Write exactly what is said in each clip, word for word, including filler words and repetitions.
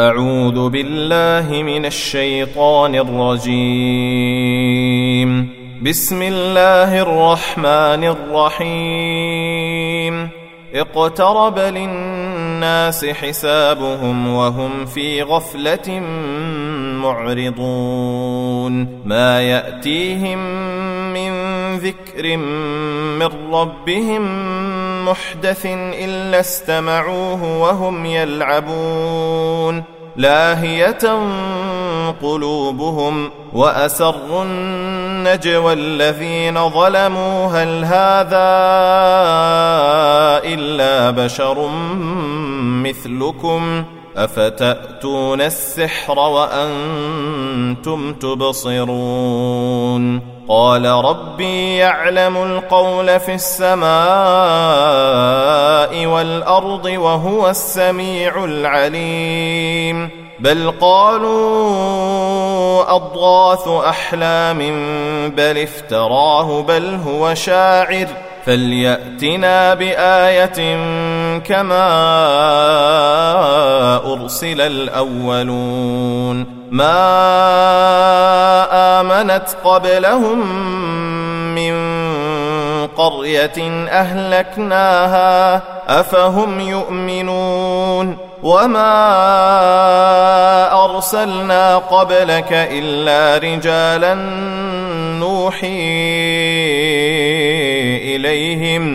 أعوذ بالله من الشيطان الرجيم. بسم الله الرحمن الرحيم. اقترب للناس حسابهم وهم في غفلة معرضون. ما يأتيهم من ذكر من ربهم محدث إلا استمعوه وهم يلعبون. لاهية قلوبهم وأسروا النجوى الذين ظلموا هل هذا إلا بشر مثلكم أفتأتون السحر وأنتم تبصرون. قال ربي يعلم القول في السماء والأرض وهو السميع العليم. بل قالوا أضغاث أحلام بل افتراه بل هو شاعر فليأتنا بآية كما أرسل الأولون. ما آمنت قبلهم من قرية أهلكناها أفهم يؤمنون. وما أرسلنا قبلك إلا رجالا نوحي إليهم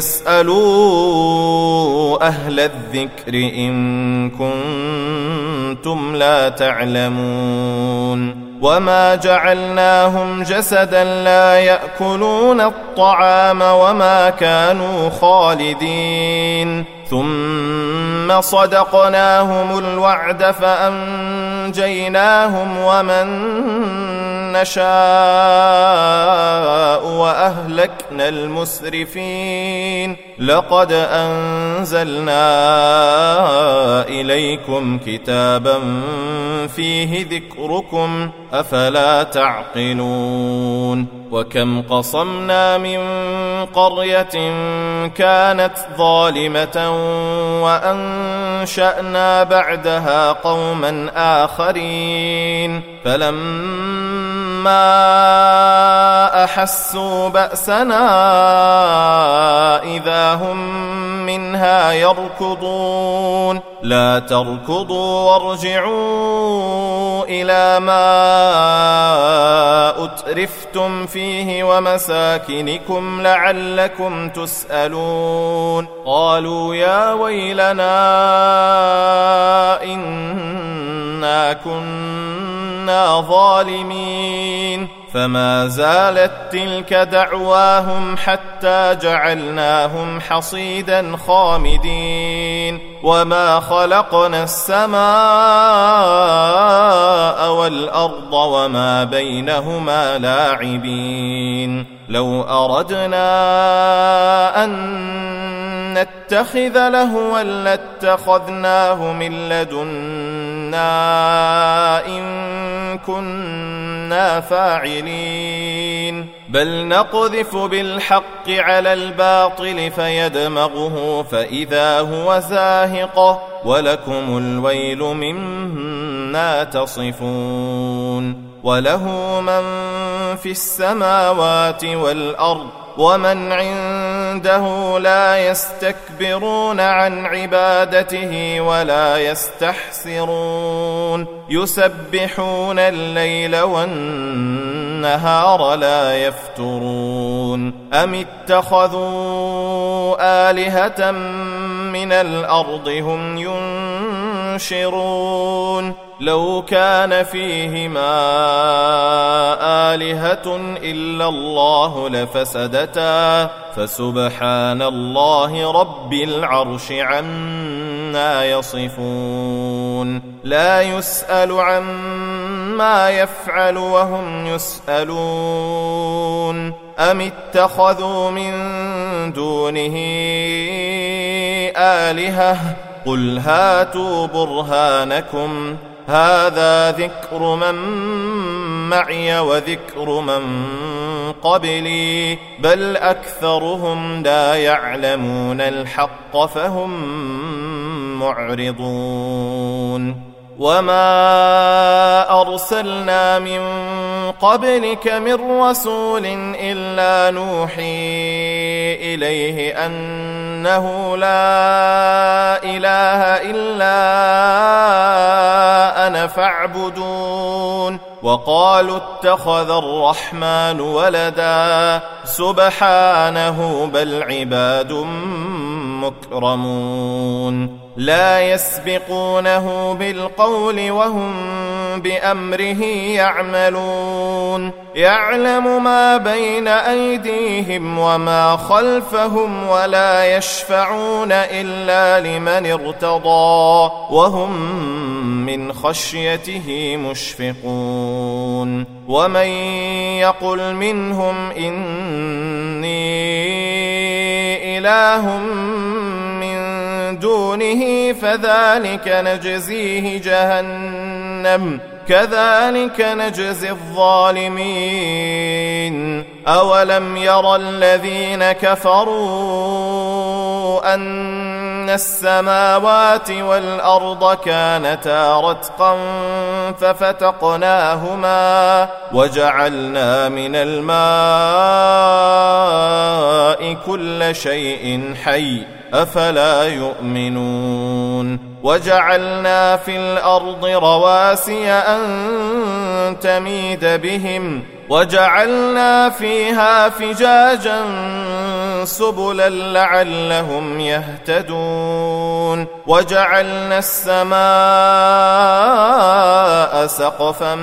فاسألوا أهل الذكر إن كنتم لا تعلمون. وما جعلناهم جسدا لا يأكلون الطعام وما كانوا خالدين. ثم صدقناهم الوعد فأنجيناهم ومن نشاء وأهلكنا المسرفين. لقد أنزلنا إليكم كتابا فيه ذكركم أفلا تعقلون. وكم قصمنا من قرية كانت ظالمة وأنشأنا بعدها قوما آخرين فلما أحسوا بأسنا إذا هم منها يركضون. لا تركضوا وارجعوا إلى ما أترفتم فيه ومساكنكم لعلكم تسألون. قالوا يا ويلنا إنا كنا ظالمين. فما زالت تلك دعواهم حتى جعلناهم حصيدا خامدين. وما خلقنا السماء والأرض وما بينهما لاعبين. لو أردنا أن نتخذ لهوا لاتخذناه من لدنا إن كنا فاعلين. بل نقذف بالحق على الباطل فيدمغه فإذا هو زاهق ولكم الويل مما تصفون. وله من في السماوات والأرض ومن عنده لا يستكبرون عن عبادته ولا يستحسرون. يسبحون الليل والنهار لا يفترون. أم اتخذوا آلهة من الأرض هم ينشرون. لو كان فيهما آلهة إلا الله لفسدتا فسبحان الله رب العرش عما يصفون. لا يسأل عما يفعل وهم يسألون. أم اتخذوا من دونه آلهة قل هاتوا برهانكم هذا ذكر من معي وذكر من قبلي بل أكثرهم لا يعلمون الحق فهم معرضون. وما أرسلنا من قبلك من رسول إلا نوحي إليه أنه لا إله إلا أنا فاعبدون وقالوا اتخذ الرحمن ولدا سبحانه بل عباد مكرمون لا يسبقونه بالقول وهم بأمره يعملون يعلم ما بين أيديهم وما خلفهم ولا يشفعون إلا لمن ارتضى وهم من خشيته مشفقون ومن يقل منهم إني إله من دونه فذلك نجزيه جهنم كذلك نجزي الظالمين أولم يرى الذين كفروا أن السماوات والأرض كانتا رتقا ففتقناهما وجعلنا من الماء كل شيء حي أفلا يؤمنون وجعلنا في الأرض رواسي أن تميد بهم وجعلنا فيها فجاجا سبلا لعلهم يهتدون وجعلنا السماء سقفا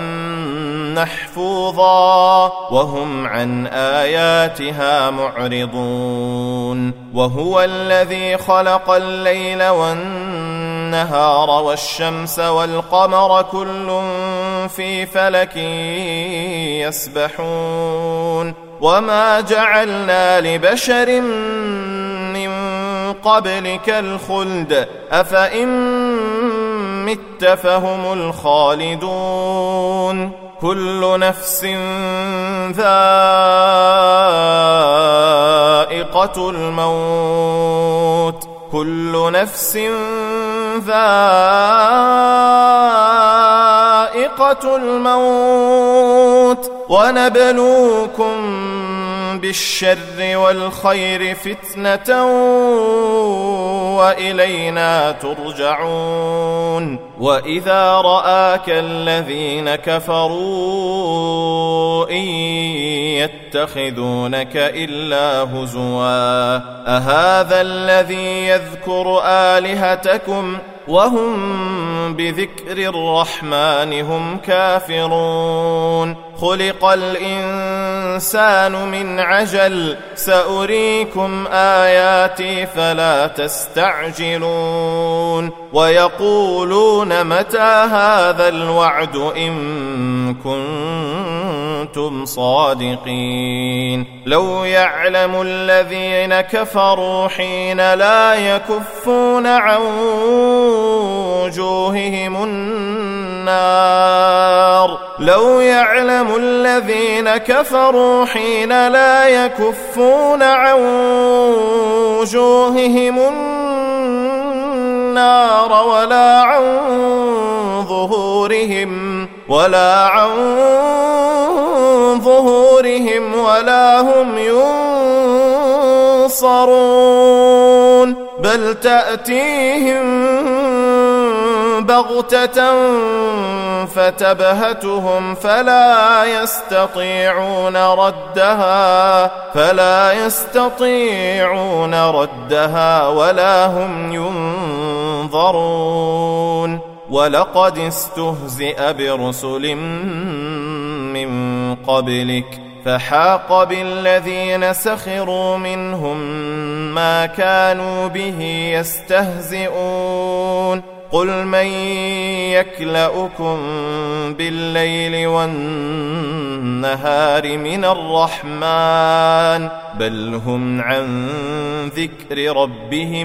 محفوظا وهم عن آياتها معرضون وهو الذي خلق الليل والنهار والشمس والقمر كل في فلك يسبحون وما جعلنا لبشر من قبلك الخلد أفإن مت فهم الخالدون كل نفس ذائقة الموت كل نفس ذائقة الموت ونبلوكم بالشر والخير فتنة وإلينا ترجعون وإذا رآك الذين كفروا إن يتخذونك إلا هزوا أهذا الذي يذكر آلهتكم وهم بذكر الرحمن هم كافرون خلق الإنسان من عجل سأريكم آياتي فلا تستعجلون ويقولون متى هذا الوعد إن كنتم صادقين لو يعلم الذين كفروا حين لا يكفون عن وجوههم النار لو يعلم الذين كفروا حين لا يكفون عن وجوههم النار ولا عن ظهورهم ولا عن ظهورهم ولا هم ينصرون بل تأتيهم بغتة فتبهتهم فلا يستطيعون ردها فلا يستطيعون ردها ولا هم ينظرون ولقد استهزئ برسل من قبلك فحاق بالذين سخروا منهم ما كانوا به يستهزئون قل من يكلؤكم بالليل والنهار من الرحمن بل هم عن ذكر ربهم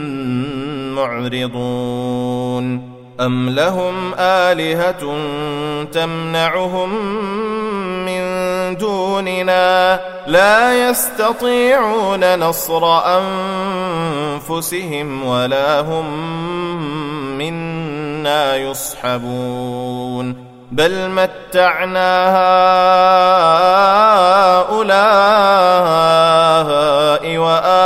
معرضون أم لهم آلهة تمنعهم من دوننا لا يستطيعون نصر أنفسهم ولا هم منا أنا يصحبون بل متعنا هؤلاء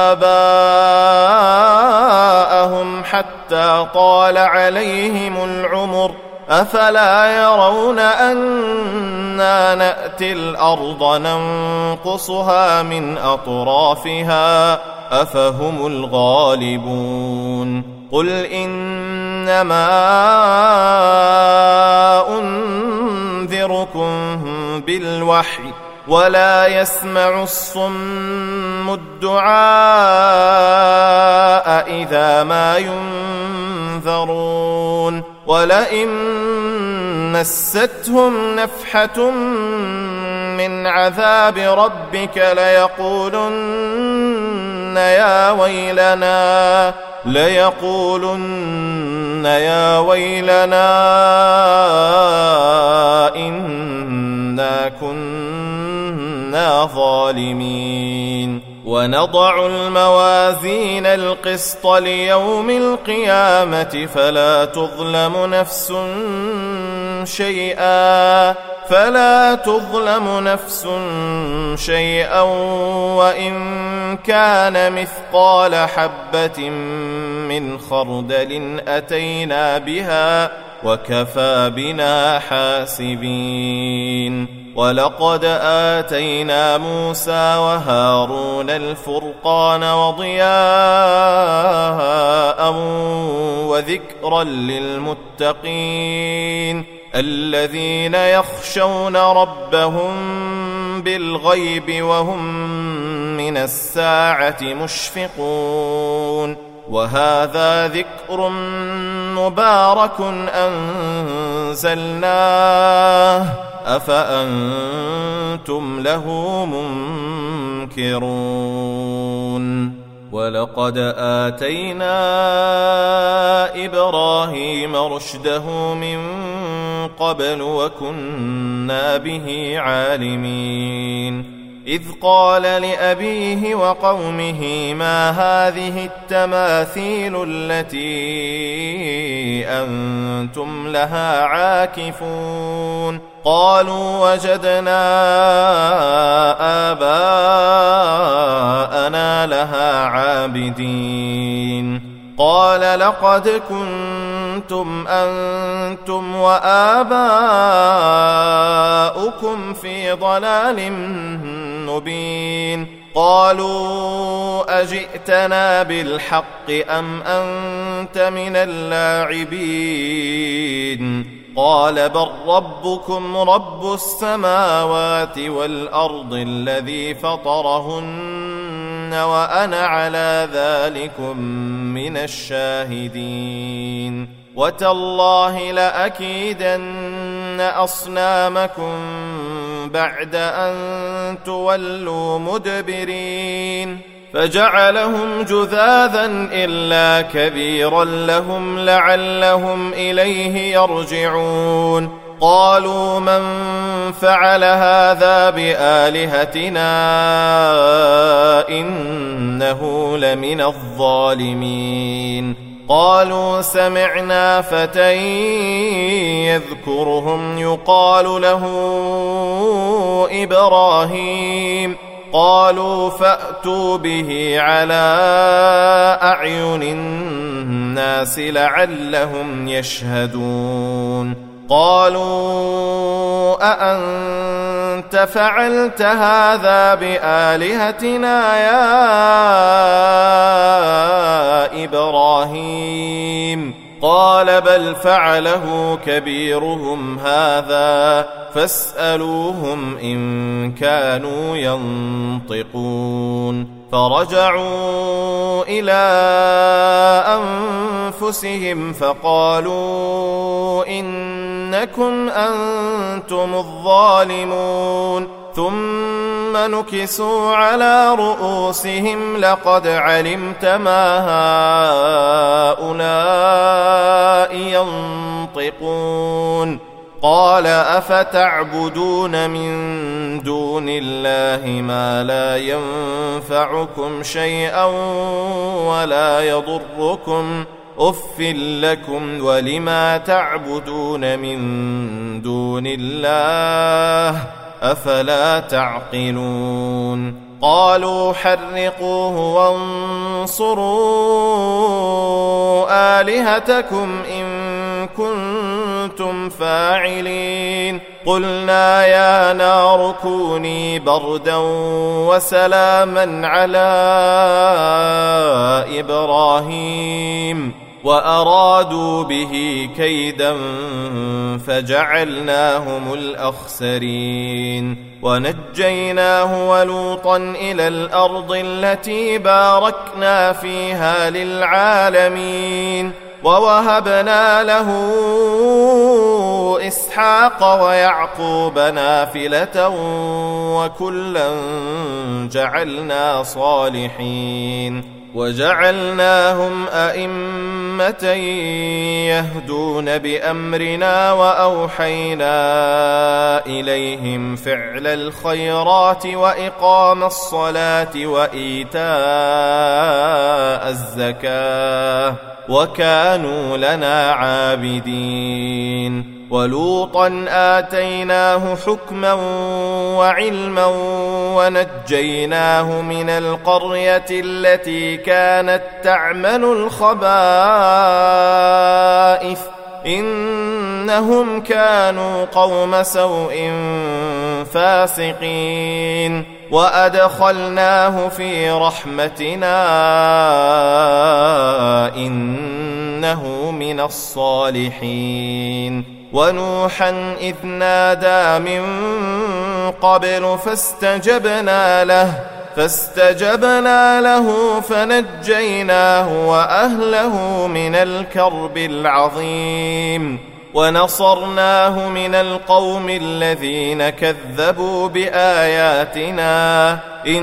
وآباءهم حتى طال عليهم العمر أفلا يرون أنا نأتي الأرض ننقصها من أطرافها أفهم الغالبون قل إنما أنذركم بالوحي ولا يسمع الصم الدعاء إذا ما ينذرون ولئن مستهم نفحة من عذاب ربك ليقولن يا ويلنا ليقولن يا ويلنا إنا كنا ظالمين ونضع الموازين القسط ليوم القيامة فلا تظلم نفس شيئا فلا تظلم نفس شيئا وإن كان مثقال حبة من خردل أتينا بها وكفى بنا حاسبين ولقد آتينا موسى وهارون الفرقان وضياء وذكرا للمتقين الذين يخشون ربهم بالغيب وهم من الساعة مشفقون وهذا ذكر مبارك أنزلناه أفأنتم له منكرون ولقد آتينا إبراهيم رشده من قبل وكنا به عالمين إذ قال لأبيه وقومه ما هذه التماثيل التي أنتم لها عاكفون قالوا وجدنا آباءنا لها عابدين قال لقد كنتم أنتم وآباؤكم في ضلال مبين قالوا أجئتنا بالحق أم أنت من اللاعبين قال بل ربكم رب السماوات والأرض الذي فطرهن وأنا على ذلكم من الشاهدين وتالله لأكيدن أصنامكم بعد أن تولوا مدبرين فجعلهم جذاذا إلا كبيرا لهم لعلهم إليه يرجعون قالوا من فعل هذا بآلهتنا إنه لمن الظالمين قالوا سمعنا فتى يذكرهم يقال له إبراهيم قالوا فأتوا به على أعين الناس لعلهم يشهدون قالوا أأنت فعلت هذا بآلهتنا يا إبراهيم قال بل فعله كبيرهم هذا فاسألوهم إن كانوا ينطقون فرجعوا إلى أنفسهم فقالوا إنكم أنتم الظالمون ثم نكسوا على رؤوسهم لقد علمت ما هؤلاء ينطقون قال أفتعبدون من دون الله ما لا ينفعكم شيئا ولا يضركم أف لكم ولما تعبدون من دون الله أفلا تعقلون قالوا حرقوه وانصروا آلهتكم إن كنتم فاعلين قلنا يا نار كوني بردا وسلاما على إبراهيم وأرادوا به كيدا فجعلناهم الأخسرين ونجيناه ولوطا إلى الأرض التي باركنا فيها للعالمين ووهبنا له إسحاق ويعقوب نافلة وكلا جعلنا صالحين وجعلناهم أئمة يهدون بأمرنا وأوحينا إليهم فعل الخيرات وإقام الصلاة وإيتاء الزكاة وكانوا لنا عابدين ولوطا آتيناه حكما وعلما ونجيناه من القرية التي كانت تعمل الخبائث إنهم كانوا قوم سوء فاسقين وأدخلناه في رحمتنا إنه من الصالحين ونوحا إذ نادى من قبل فاستجبنا له فاستجبنا له فنجيناه وأهله من الكرب العظيم ونصرناه من القوم الذين كذبوا بآياتنا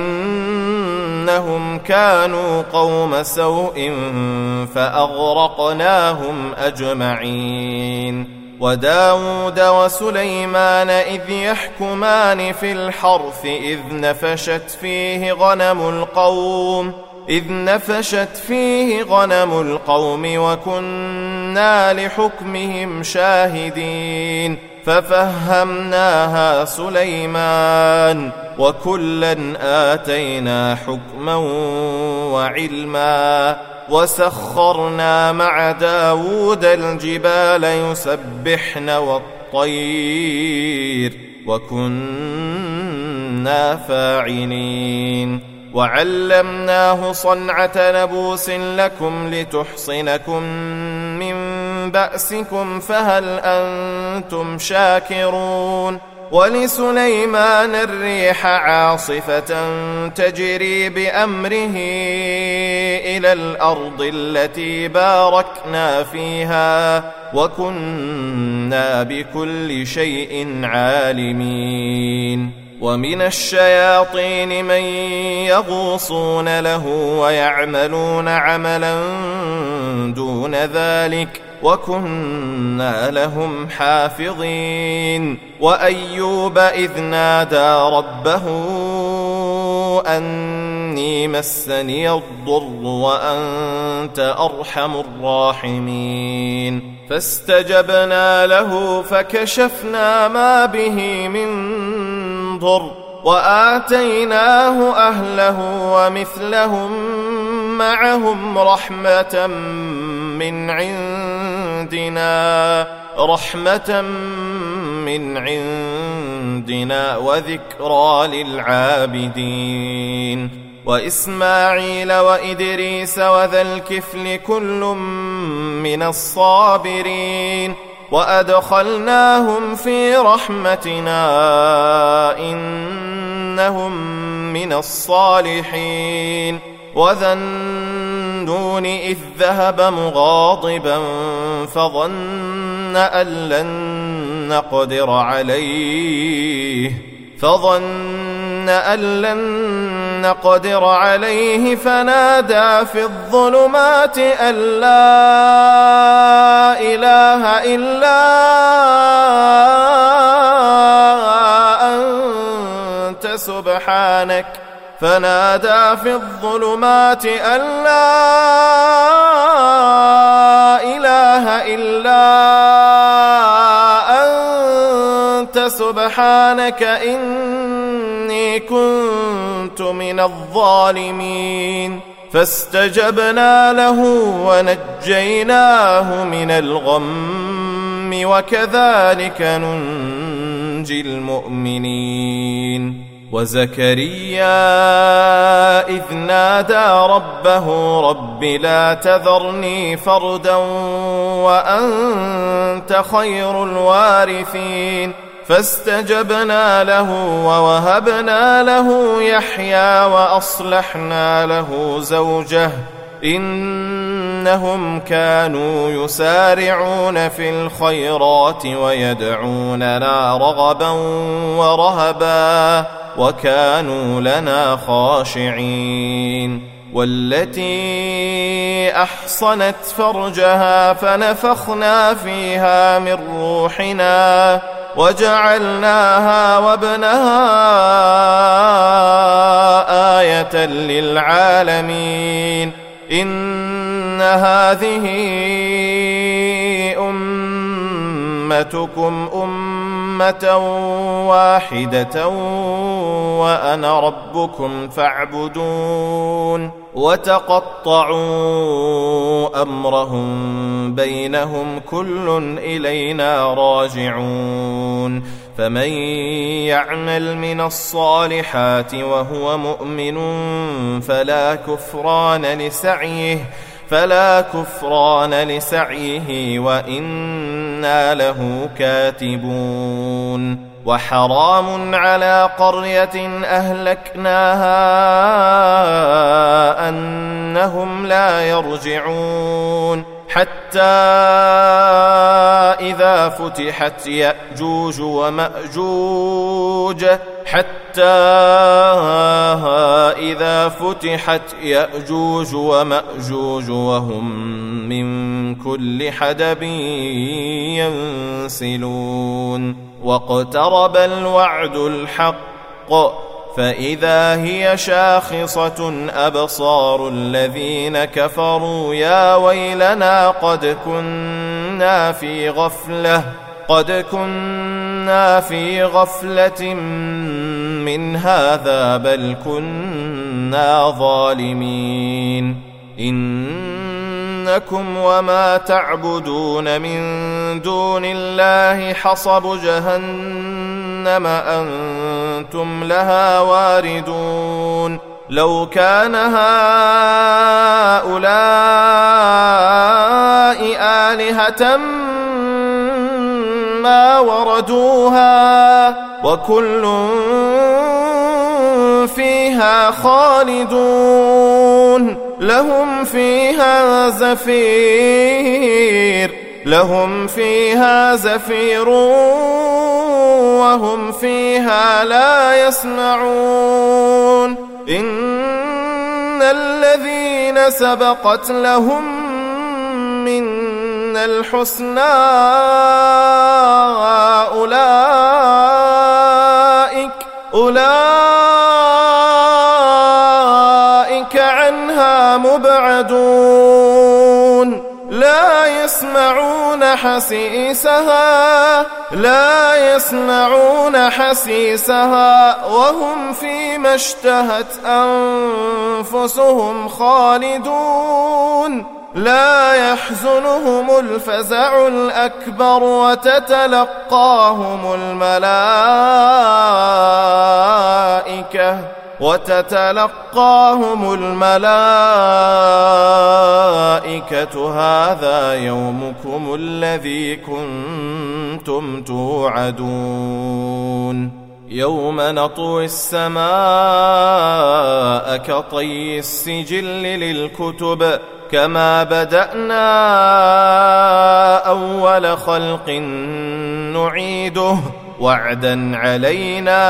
إنهم كانوا قوم سوء فأغرقناهم أجمعين وداود وسليمان إذ يحكمان في الحرث إذ نفشت فيه غنم القوم إذ نفشت فيه غنم القوم وكنا لحكمهم شاهدين ففهمناها سليمان وكلا آتينا حكما وعلما وسخرنا مع داود الجبال يسبحن والطير وكنا فاعلين وعلمناه صنعة لبوس لكم لتحصنكم من بأسكم فهل أنتم شاكرون ولسليمان الريح عاصفة تجري بأمره إلى الأرض التي باركنا فيها وكنا بكل شيء عالمين ومن الشياطين من يغوصون له ويعملون عملا دون ذلك وكنا لهم حافظين وأيوب إذ نادى ربه أني مسني الضر وأنت أرحم الراحمين فاستجبنا له فكشفنا ما به من ضر وآتيناه أهله ومثلهم معهم رحمة من عندنا رحمة من عندنا وذكرى للعابدين وإسماعيل وإدريس وذا الكفل كل من الصابرين وأدخلناهم في رحمتنا إنهم من الصالحين وذا النون إذ ذهب مغاضبا فظن أن لن نقدر عليه فظن أن لن نقدر عليه فنادى في الظلمات أن لا إله إلا أنت سبحانك فنادى في الظلمات أن لا إله إلا أنت سبحانك إني كنت من الظالمين فاستجبنا له ونجيناه من الغم وكذلك ننجي المؤمنين وزكريا إذ نادى ربه رب لا تذرني فردا وأنت خير الوارثين فاستجبنا له ووهبنا له يحيى وأصلحنا له زوجه إنهم كانوا يسارعون في الخيرات ويدعوننا رغبا ورهبا وكانوا لنا خاشعين والتي أحصنت فرجها فنفخنا فيها من روحنا وجعلناها وابنها آية للعالمين إن هذه أمتكم أمة واحدة وأنا ربكم فاعبدون وتقطعوا أمرهم بينهم كل إلينا راجعون فمن يعمل من الصالحات وهو مؤمن فلا كفران لسعيه فلا كفران لسعيه وإنا له كاتبون وحرام على قرية أهلكناها أنهم لا يرجعون حتى إذا فتحت يأجوج ومأجوج حتى إذا فتحت يأجوج ومأجوج وهم من كل حدب ينسلون واقترب الوعد الحق فإذا هي شاخصة أبصار الذين كفروا يا ويلنا قد كنا في غفلة قد كنا في غفلة من هذا بل كنا ظالمين إنكم وما تعبدون من دون الله حصب جهنم أنتم لها واردون لو كان هؤلاء آلهة ما وردوها وكل فيها خالدون لهم فيها زفير لهم فيها زفير وهم فيها لا يسمعون إن الذين سبقت لهم منا الحسنى أولئك أولئك عنها مبعدون لا يسمعون حسيسها لا يسمعون حسيسها وهم فيما اشتهت أنفسهم خالدون لا يحزنهم الفزع الأكبر وتتلقاهم الملائكة وتتلقاهم الملائكة هذا يومكم الذي كنتم توعدون يوم نطوي السماء كطي السجل للكتب كما بدأنا أول خلق نعيده وعدا علينا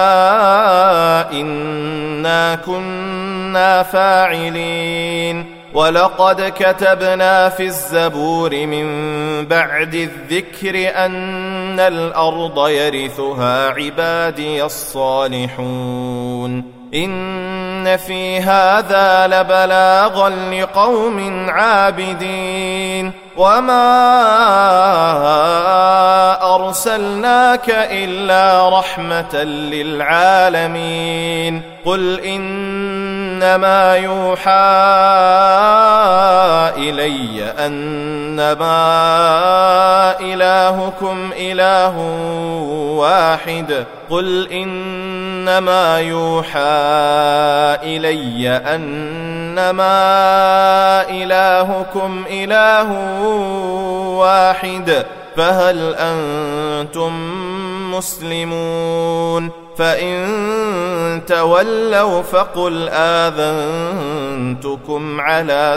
إنا كنا فاعلين ولقد كتبنا في الزبور من بعد الذكر أن الأرض يرثها عبادي الصالحون إن في هذا لبلاغا لقوم عابدين وما أرسلناك إلا رحمة للعالمين قل إنما يوحى إلي أنما إلهكم إله واحد قل إنما يوحى إلي أنما إلهكم إله واحد فهل أنتم مسلمون فإن تولوا فقل آذنتكم على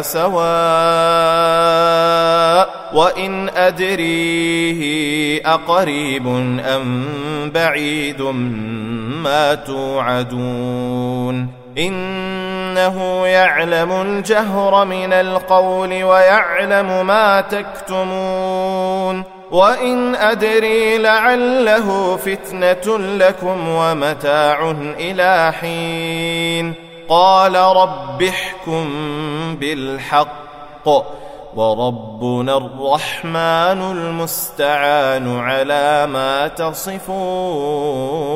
سواء وإن أدريه أقريب أم بعيد ما توعدون إنه يعلم الجهر من القول ويعلم ما تكتمون وإن أدري لعله فتنة لكم ومتاع إلى حين قال رب احكم بالحق وربنا الرحمن المستعان على ما تصفون.